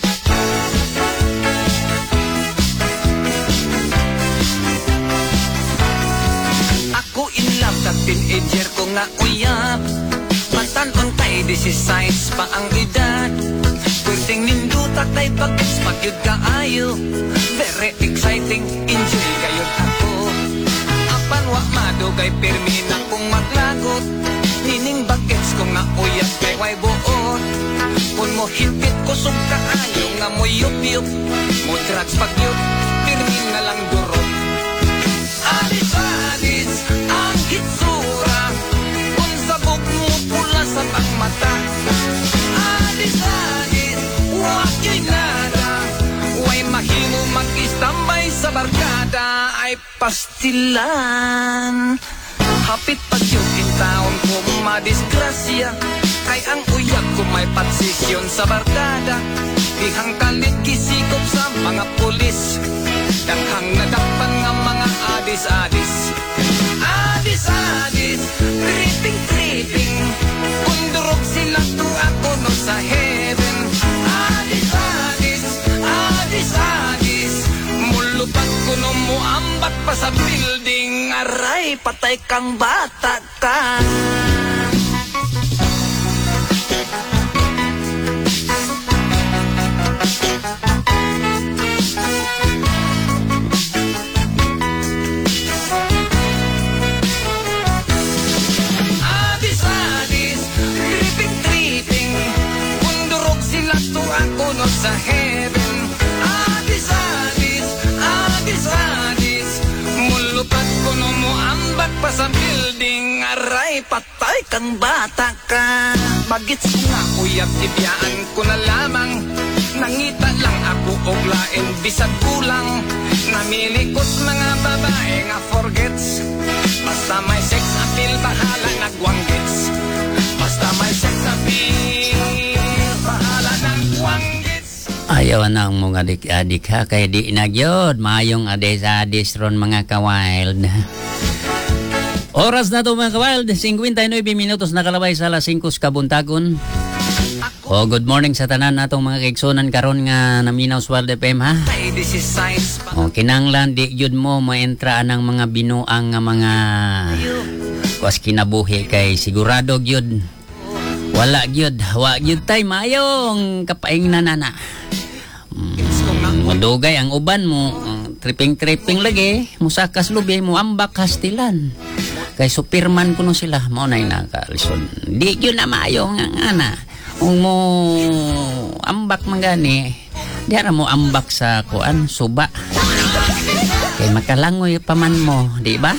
Ako in love kag teenager ko nga uyab. Matanon kay disisays pa ang edad. Pwedeng nindutak tay bagets magyud kaayo. Very exciting, enjoy gayud ako. Apan wa madugay pirmi na kung maglagot. Nining bagets ko nga uyab kay way buot. Kung mo hipit kusog kaayo nga mo yup-yup. Mo drugs pagyud, pirmi na lang durot. Adis-adis ang hitsura. Kung sabog mo pula sa pangmata. Adis-adis, wag yo'y nada. Way mahimo mag-istambay sa barkada. Ay pastilan. Hapit pag yung intaon ko madisgrasya. Kay ang uyag ko may patsisyon sa barkada. Dihang kalit kisikop sa mga pulis. Daghang nadakpan nga mga adis-adis. Adis-adis, tripping-tripping. Undurog sila to ako no sa heaven. Adis-adis, adis-adis. pa sa building, aray, patay kang bata ka. Adis-adis, tripping-tripping, kundurog sila tuwang kuno sa heaven. Adis-adis, adis-adis, mulupat kuno mo ambak pa sa building, aray, patay kang bata ka. Bagits ko nga uyab tibiyaan ko na lamang, nangita lang ako og lain bisag kulang. Namilikot mga babae nga forgets, basta may sex appeal bahala nagwanggets. Basta may sex appeal bahala nagwanggets. Ayaw na ang mga adik-adik ha, kaya di nagyod mayong adis-adis ron mga ka-wild. Oras na to mga ka-wild, fifty-nine minutos nakalabay sa alas singko kabuntagon. O oh, good morning sa tanan natong mga kaigsunan karon nga naminaw sa Wild F M ha. O oh, kinanglan di jud mo maentraan ang mga binuang nga mga kuas kinabuhi kay sigurado gyud wala gyud wa gyud tay mayong kapaing nanana. Mm, madugay ang uban mo uh, tripping-tripping lagi musakas lubi mo ambak kastilan. Kay Superman kuno sila mao nay nakalison. Di gyud na mayo nga ana. Kung mo ambak mangani, diara mo ambak sa kuan suba. Kay makalangoy paman mo, di ba?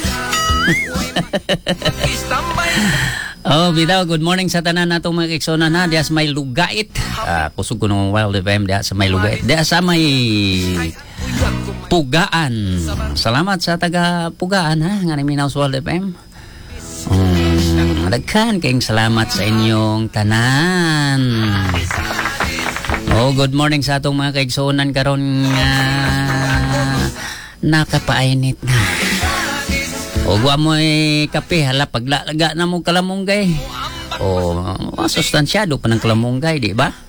Oh, bitaw, good morning sa tanan natong mga kaigsunan ha. Diya sa may lugait. Ah, kusog ko ng Wild F M diya sa may lugait. Diya sa may Pugaan. Salamat sa taga Pugaan ha, nga naminaw sa Wild F M. Um, Daghan kayong salamat sa inyong tanan. Oh, good morning sa atong mga kaigsunan karon nga nakapainit na. O guwa mo eh, kape hala paglalaga na mo kalamunggay. O masustansyado pa ng kalamunggay, di ba?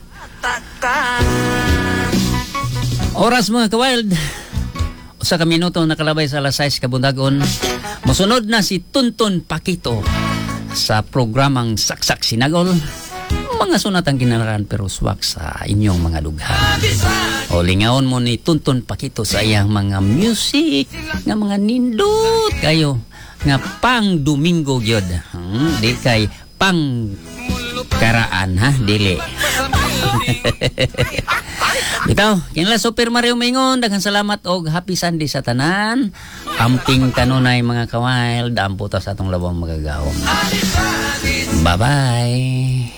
Oras mga ka-wild. Usa ka minuto nakalabay sa alas sais kabuntagon. Musunod na si Tuntun Pakito sa programang Saksak Sinagol. Mga sunat ang kinararan pero swak sa inyong mga dughan. O lingaon mo ni Tuntun Pakito sa iyang mga music nga mga nindot kayo nga pang Domingo gyud. Hmm, di kay pang karaan ha, dili. Bitaw, kinala Super Mario Mingon, daghang salamat og happy Sunday sa tanan. Amping kanunay mga ka-wild, dampo ta sa atong labang magagawom. Bye-bye.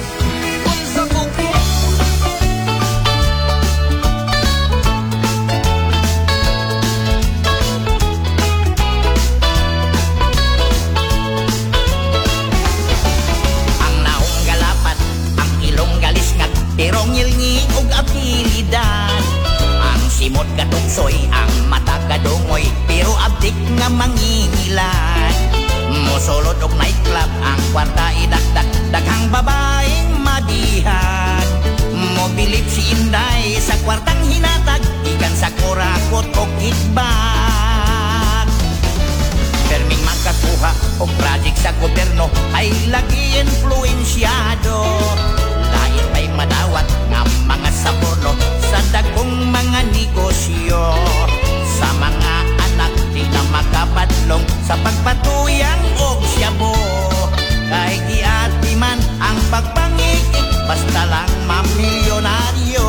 Pero ngilngi og abilidad. Ang simot katugsoy, ang mata kadungoy, pero abdik nga mangingilan. Mosolod og nightclub, ang kwarta idakdak, daghang babaeng madihan. Mobilip si Inday sa kwartang hinatag, ikan sa kurakot og kickback. Perming magkakuha og project sa gobyerno, ay lagi influensyado. Lain pa'y madawat nga mga saborno sa dagkong mga negosyo. Sa mga anak di na makapadlong sa pagpatuyang og syabo. Kahit giati man ang pagpangikik, basta lang mamilyonaryo.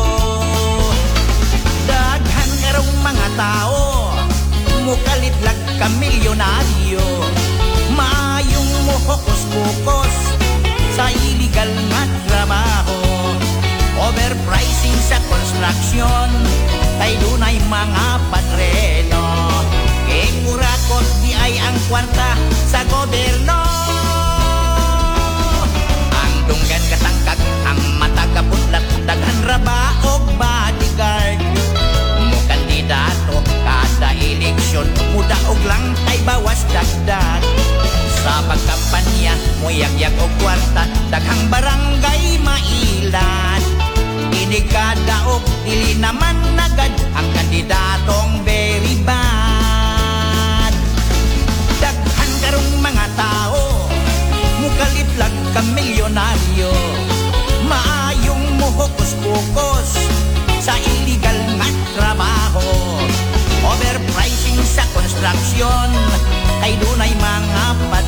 Daghan karong mga tao mukalitlag ka milyonaryo. Maayong mo hukos-pukos sa illegal nga trabaho. Overpricing sa construction, tay dunay mga patreno. Kekurakot di ay ang kwarta sa gobyerno. Ang dunggan katangkag, ang mata kaputlat, daghan raba og bodyguard. Mo kandidato kada eleksyon, muda og lang ay bawas dagdag. Sa pagkampanya, muyag-yag o kwarta, daghang barangay mailan. Inikada o dili naman nagad ang kandidatong very bad. focus sa illegal na trabaho. Overpricing sa construction, kay dunay mga